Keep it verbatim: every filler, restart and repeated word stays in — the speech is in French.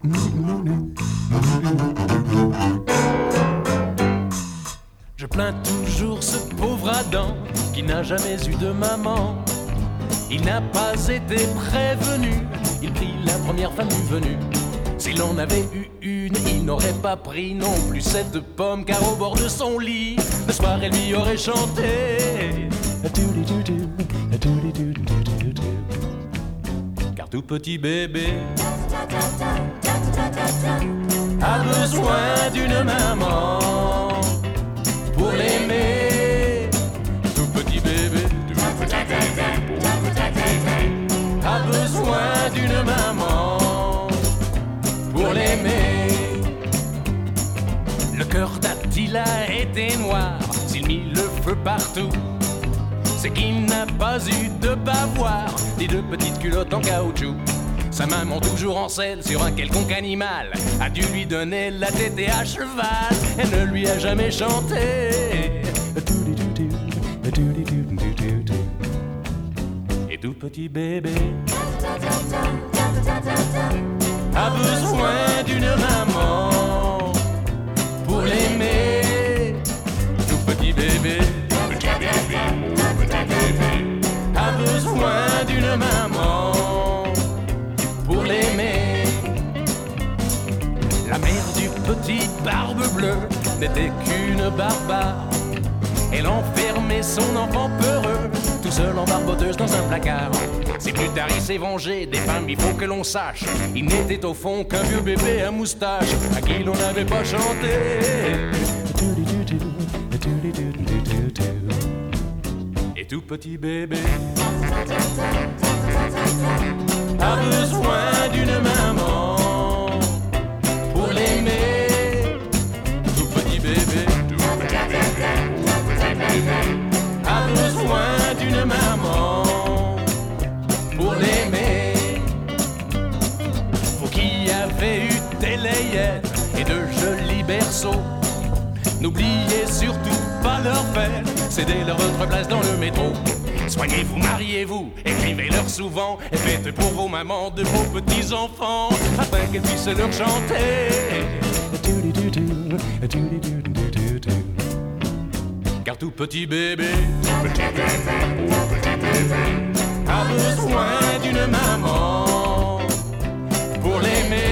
Je plains toujours ce pauvre Adam qui n'a jamais eu de maman. Il n'a pas été prévenu, il prit la première femme du venu. S'il en avait eu une, il n'aurait pas pris non plus cette pomme, car au bord de son lit, le soir elle lui aurait chanté. Car tout petit bébé a besoin d'une maman pour l'aimer. Tout petit bébé, tout petit bébé a besoin d'une maman pour l'aimer. Le cœur d'Attila était noir, s'il mit le feu partout, c'est qu'il n'a pas eu de bavoir, des deux petites culottes en caoutchouc. Sa maman, toujours en selle sur un quelconque animal, a dû lui donner la tétée à cheval. Elle ne lui a jamais chanté. Et tout petit bébé a besoin d'une maman pour l'aimer. Tout petit bébé a besoin d'une maman pour l'aimer. La mère du petit barbe bleue n'était qu'une barbare. Elle enfermait son enfant peureux, tout seul en barboteuse dans un placard. Si plus tard il s'est vengé des femmes, il faut que l'on sache, il n'était au fond qu'un vieux bébé à moustache à qui l'on n'avait pas chanté. Et tout petit bébé a besoin d'une maman pour l'aimer. Tout petit bébé a besoin d'une maman pour l'aimer. Vous qui avez eu des layettes et de jolis berceaux, n'oubliez surtout pas leur faire céder leur autre place dans le métro. Soignez-vous, mariez-vous, écrivez-leur souvent et faites pour vos mamans de beaux petits-enfants afin qu'elles puissent leur chanter. Car tout petit bébé a besoin d'une maman pour l'aimer.